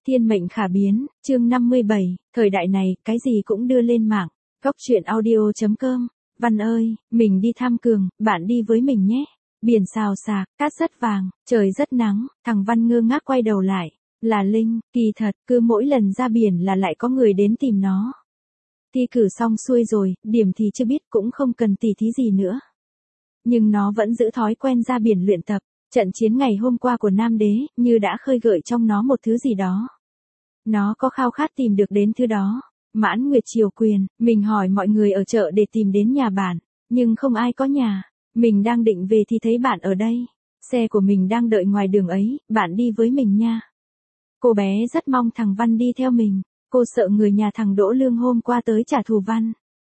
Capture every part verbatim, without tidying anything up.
Thiên mệnh khả biến, chương năm mươi bảy, thời đại này, cái gì cũng đưa lên mạng. Góc truyện audio chấm com. Văn ơi, mình đi thăm Cường, bạn đi với mình nhé. Biển xào xạc, cát rất vàng, trời rất nắng, thằng Văn ngơ ngác quay đầu lại. Là Linh, kỳ thật, cứ mỗi lần ra biển là lại có người đến tìm nó. Thi cử xong xuôi rồi, điểm thì chưa biết cũng không cần tỉ thí gì nữa. Nhưng nó vẫn giữ thói quen ra biển luyện tập. Trận chiến ngày hôm qua của Nam Đế, như đã khơi gợi trong nó một thứ gì đó. Nó có khao khát tìm được đến thứ đó. Mãn Nguyệt Triều Quyền, mình hỏi mọi người ở chợ để tìm đến nhà bạn, nhưng không ai có nhà. Mình đang định về thì thấy bạn ở đây. Xe của mình đang đợi ngoài đường ấy, bạn đi với mình nha. Cô bé rất mong thằng Văn đi theo mình. Cô sợ người nhà thằng Đỗ Lương hôm qua tới trả thù Văn.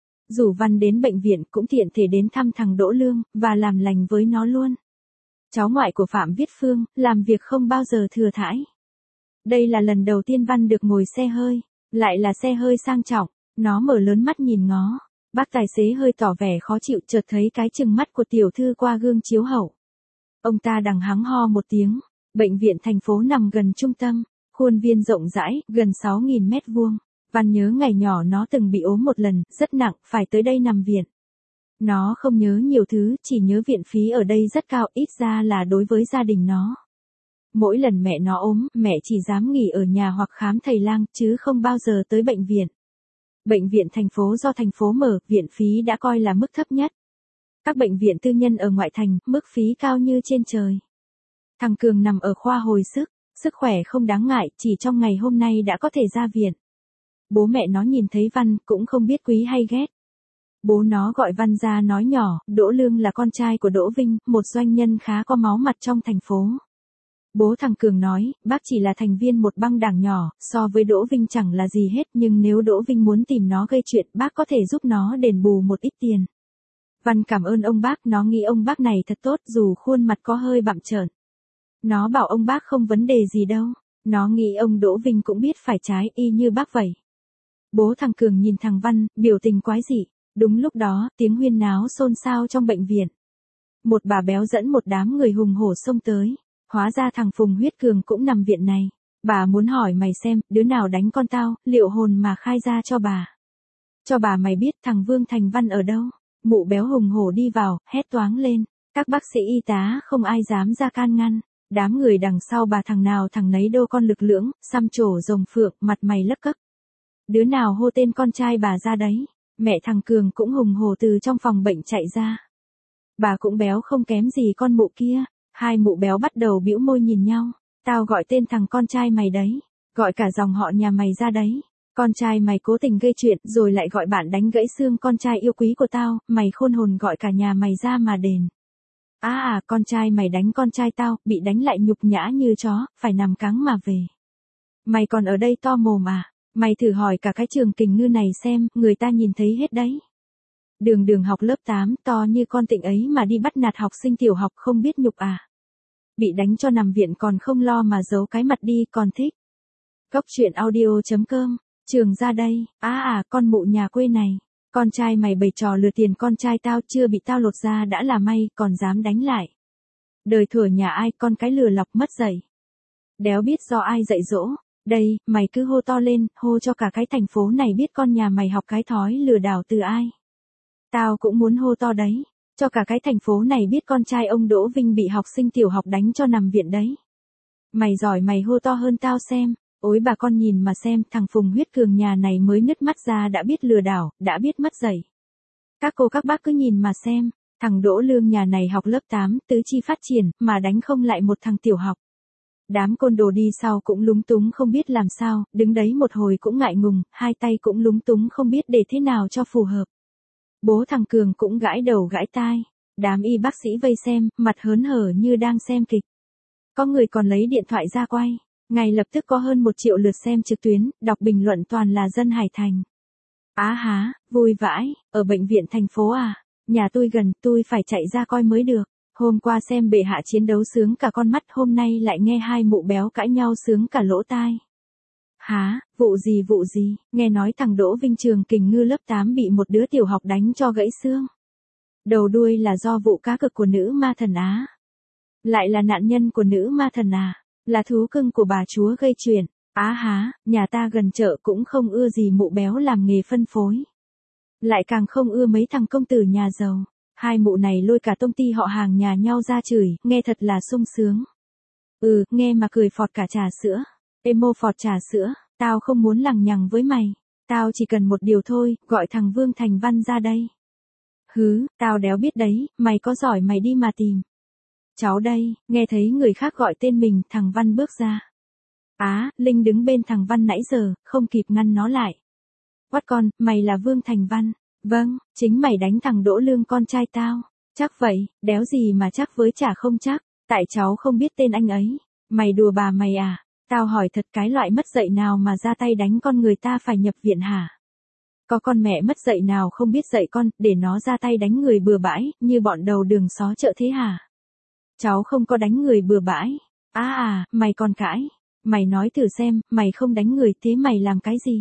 Rủ Văn đến bệnh viện cũng tiện thể đến thăm thằng Đỗ Lương, và làm lành với nó luôn. Cháu ngoại của Phạm Viết Phương, làm việc không bao giờ thừa thãi. Đây là lần đầu tiên Văn được ngồi xe hơi, lại là xe hơi sang trọng. Nó mở lớn mắt nhìn ngó. Bác tài xế hơi tỏ vẻ khó chịu, chợt thấy cái chừng mắt của tiểu thư qua gương chiếu hậu. Ông ta đằng hắng ho một tiếng. Bệnh viện thành phố nằm gần trung tâm, khuôn viên rộng rãi, gần sáu nghìn mét vuông. Văn nhớ ngày nhỏ nó từng bị ốm một lần, rất nặng, phải tới đây nằm viện. Nó không nhớ nhiều thứ, chỉ nhớ viện phí ở đây rất cao, ít ra là đối với gia đình nó. Mỗi lần mẹ nó ốm, mẹ chỉ dám nghỉ ở nhà hoặc khám thầy lang, chứ không bao giờ tới bệnh viện. Bệnh viện thành phố do thành phố mở, viện phí đã coi là mức thấp nhất. Các bệnh viện tư nhân ở ngoại thành, mức phí cao như trên trời. Thằng Cường nằm ở khoa hồi sức, sức khỏe không đáng ngại, chỉ trong ngày hôm nay đã có thể ra viện. Bố mẹ nó nhìn thấy Văn, cũng không biết quý hay ghét. Bố nó gọi Văn ra nói nhỏ, Đỗ Lương là con trai của Đỗ Vinh, một doanh nhân khá có máu mặt trong thành phố. Bố thằng Cường nói, bác chỉ là thành viên một băng đảng nhỏ, so với Đỗ Vinh chẳng là gì hết, nhưng nếu Đỗ Vinh muốn tìm nó gây chuyện, bác có thể giúp nó đền bù một ít tiền. Văn cảm ơn ông bác, nó nghĩ ông bác này thật tốt, dù khuôn mặt có hơi bặm trợn. Nó bảo ông bác không vấn đề gì đâu, nó nghĩ ông Đỗ Vinh cũng biết phải trái, y như bác vậy. Bố thằng Cường nhìn thằng Văn, biểu tình quái dị. Đúng lúc đó, tiếng huyên náo xôn xao trong bệnh viện. Một bà béo dẫn một đám người hùng hổ xông tới. Hóa ra thằng Phùng Huyết Cường cũng nằm viện này. Bà muốn hỏi mày xem, đứa nào đánh con tao, liệu hồn mà khai ra cho bà. Cho bà mày biết thằng Vương Thành Văn ở đâu. Mụ béo hùng hổ đi vào, hét toáng lên. Các bác sĩ y tá không ai dám ra can ngăn. Đám người đằng sau bà thằng nào thằng nấy đô con lực lưỡng, xăm trổ rồng phượng, mặt mày lấc cấc. Đứa nào hô tên con trai bà ra đấy. Mẹ thằng Cường cũng hùng hổ từ trong phòng bệnh chạy ra. Bà cũng béo không kém gì con mụ kia. Hai mụ béo bắt đầu bĩu môi nhìn nhau. Tao gọi tên thằng con trai mày đấy. Gọi cả dòng họ nhà mày ra đấy. Con trai mày cố tình gây chuyện rồi lại gọi bạn đánh gãy xương con trai yêu quý của tao. Mày khôn hồn gọi cả nhà mày ra mà đền. À à, con trai mày đánh con trai tao, bị đánh lại nhục nhã như chó, phải nằm cáng mà về. Mày còn ở đây to mồm à? Mày thử hỏi cả cái trường Kình Ngư này xem, người ta nhìn thấy hết đấy. Đường Đường học lớp tám, to như con Tịnh ấy mà đi bắt nạt học sinh tiểu học không biết nhục à. Bị đánh cho nằm viện còn không lo mà giấu cái mặt đi, còn thích. Góc truyện audio chấm com, Trường ra đây, à à, con mụ nhà quê này. Con trai mày bày trò lừa tiền con trai tao, chưa bị tao lột ra đã là may, còn dám đánh lại. Đời thuở nhà ai, con cái lừa lọc mất dạy. Đéo biết do ai dạy dỗ. Đây, mày cứ hô to lên, hô cho cả cái thành phố này biết con nhà mày học cái thói lừa đảo từ ai. Tao cũng muốn hô to đấy, cho cả cái thành phố này biết con trai ông Đỗ Vinh bị học sinh tiểu học đánh cho nằm viện đấy. Mày giỏi mày hô to hơn tao xem, ối bà con nhìn mà xem, thằng Phùng Huyết Cường nhà này mới nứt mắt ra đã biết lừa đảo, đã biết mất dạy. Các cô các bác cứ nhìn mà xem, thằng Đỗ Lương nhà này học lớp tám, tứ chi phát triển, mà đánh không lại một thằng tiểu học. Đám côn đồ đi sau cũng lúng túng không biết làm sao, đứng đấy một hồi cũng ngại ngùng, hai tay cũng lúng túng không biết để thế nào cho phù hợp. Bố thằng Cường cũng gãi đầu gãi tai, đám y bác sĩ vây xem, mặt hớn hở như đang xem kịch. Có người còn lấy điện thoại ra quay, ngay lập tức có hơn một triệu lượt xem trực tuyến, đọc bình luận toàn là dân Hải Thành. Á há, vui vãi, ở bệnh viện thành phố à, nhà tôi gần, tôi phải chạy ra coi mới được. Hôm qua xem bệ hạ chiến đấu sướng cả con mắt, hôm nay lại nghe hai mụ béo cãi nhau sướng cả lỗ tai. Hả, vụ gì vụ gì, nghe nói thằng Đỗ Vinh trường Kình Ngư lớp tám bị một đứa tiểu học đánh cho gãy xương. Đầu đuôi là do vụ cá cược của nữ ma thần Á. Lại là nạn nhân của nữ ma thần à, là thú cưng của bà chúa gây chuyện. Á há, nhà ta gần chợ cũng không ưa gì mụ béo làm nghề phân phối. Lại càng không ưa mấy thằng công tử nhà giàu. Hai mụ này lôi cả tông ty họ hàng nhà nhau ra chửi, nghe thật là sung sướng. Ừ, nghe mà cười phọt cả trà sữa. Emo phọt trà sữa, tao không muốn lằng nhằng với mày. Tao chỉ cần một điều thôi, gọi thằng Vương Thành Văn ra đây. Hứ, tao đéo biết đấy, mày có giỏi mày đi mà tìm. Cháu đây, nghe thấy người khác gọi tên mình, thằng Văn bước ra. Á, Linh đứng bên thằng Văn nãy giờ, không kịp ngăn nó lại. Quát con, mày là Vương Thành Văn. Vâng, chính mày đánh thằng Đỗ Lương con trai tao. Chắc vậy, đéo gì mà chắc với chả không chắc, tại cháu không biết tên anh ấy. Mày đùa bà mày à? Tao hỏi thật, cái loại mất dạy nào mà ra tay đánh con người ta phải nhập viện hả? Có con mẹ mất dạy nào không biết dạy con, để nó ra tay đánh người bừa bãi, như bọn đầu đường xó chợ thế hả? Cháu không có đánh người bừa bãi. À à, mày còn cãi. Mày nói thử xem, mày không đánh người thế mày làm cái gì?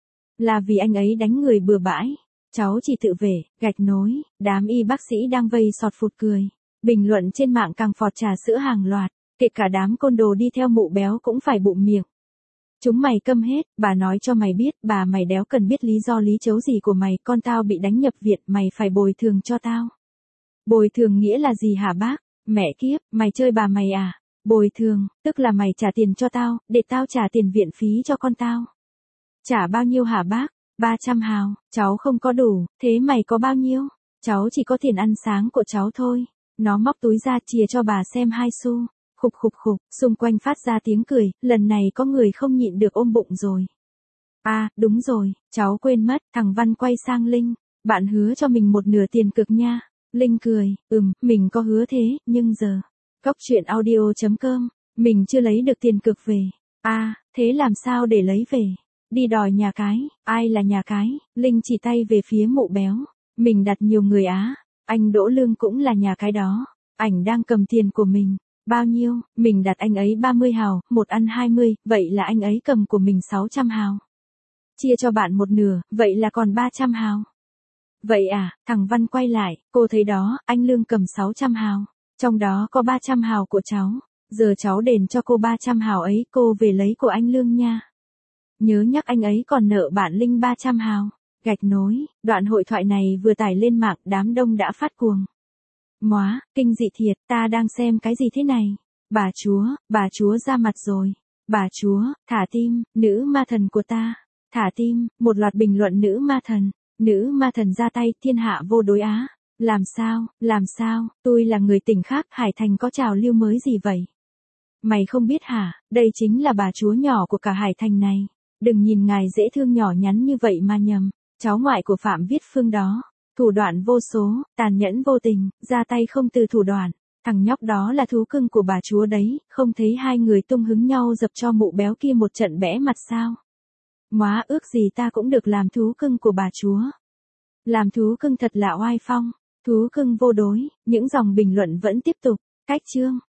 Là vì anh ấy đánh người bừa bãi. Cháu chỉ tự vệ, gạch nối, đám y bác sĩ đang vây sọt phụt cười. Bình luận trên mạng càng phọt trà sữa hàng loạt, kể cả đám côn đồ đi theo mụ béo cũng phải bụm miệng. Chúng mày câm hết, bà nói cho mày biết, bà mày đéo cần biết lý do lý chấu gì của mày, con tao bị đánh nhập viện, mày phải bồi thường cho tao. Bồi thường nghĩa là gì hả bác? Mẹ kiếp, mày chơi bà mày à? Bồi thường, tức là mày trả tiền cho tao, để tao trả tiền viện phí cho con tao. Trả bao nhiêu hả bác? ba trăm hào, cháu không có đủ, thế mày có bao nhiêu? Cháu chỉ có tiền ăn sáng của cháu thôi. Nó móc túi ra chìa cho bà xem hai xu. Khục khục khục, xung quanh phát ra tiếng cười, lần này có người không nhịn được ôm bụng rồi. À, đúng rồi, cháu quên mất, thằng Văn quay sang Linh. Bạn hứa cho mình một nửa tiền cược nha. Linh cười, ừm, mình có hứa thế, nhưng giờ. Cóc truyện audio chấm com, mình chưa lấy được tiền cược về. À, thế làm sao để lấy về? Đi đòi nhà cái, ai là nhà cái? Linh chỉ tay về phía mụ béo. Mình đặt nhiều người á, anh Đỗ Lương cũng là nhà cái đó. Ảnh đang cầm tiền của mình. Bao nhiêu? Mình đặt anh ấy ba mươi hào, một ăn hai mươi, vậy là anh ấy cầm của mình sáu trăm hào. Chia cho bạn một nửa, vậy là còn ba trăm hào. Vậy à, thằng Văn quay lại, cô thấy đó, anh Lương cầm sáu trăm hào. Trong đó có ba trăm hào của cháu. Giờ cháu đền cho cô ba trăm hào ấy, cô về lấy của anh Lương nha. Nhớ nhắc anh ấy còn nợ bạn Linh ba trăm hào. Gạch nối, đoạn hội thoại này vừa tải lên mạng, đám đông đã phát cuồng. Móa, kinh dị thiệt, ta đang xem cái gì thế này? Bà chúa, bà chúa ra mặt rồi. Bà chúa, thả tim, nữ ma thần của ta. Thả tim, một loạt bình luận nữ ma thần. Nữ ma thần ra tay, thiên hạ vô đối á. Làm sao, làm sao, tôi là người tỉnh khác, Hải Thành có trào lưu mới gì vậy? Mày không biết hả, đây chính là bà chúa nhỏ của cả Hải Thành này. Đừng nhìn ngài dễ thương nhỏ nhắn như vậy mà nhầm. Cháu ngoại của Phạm Viết Phương đó. Thủ đoạn vô số, tàn nhẫn vô tình, ra tay không từ thủ đoạn. Thằng nhóc đó là thú cưng của bà chúa đấy, không thấy hai người tung hứng nhau dập cho mụ béo kia một trận bẽ mặt sao? Móa, ước gì ta cũng được làm thú cưng của bà chúa. Làm thú cưng thật là oai phong, thú cưng vô đối, những dòng bình luận vẫn tiếp tục. Cách chương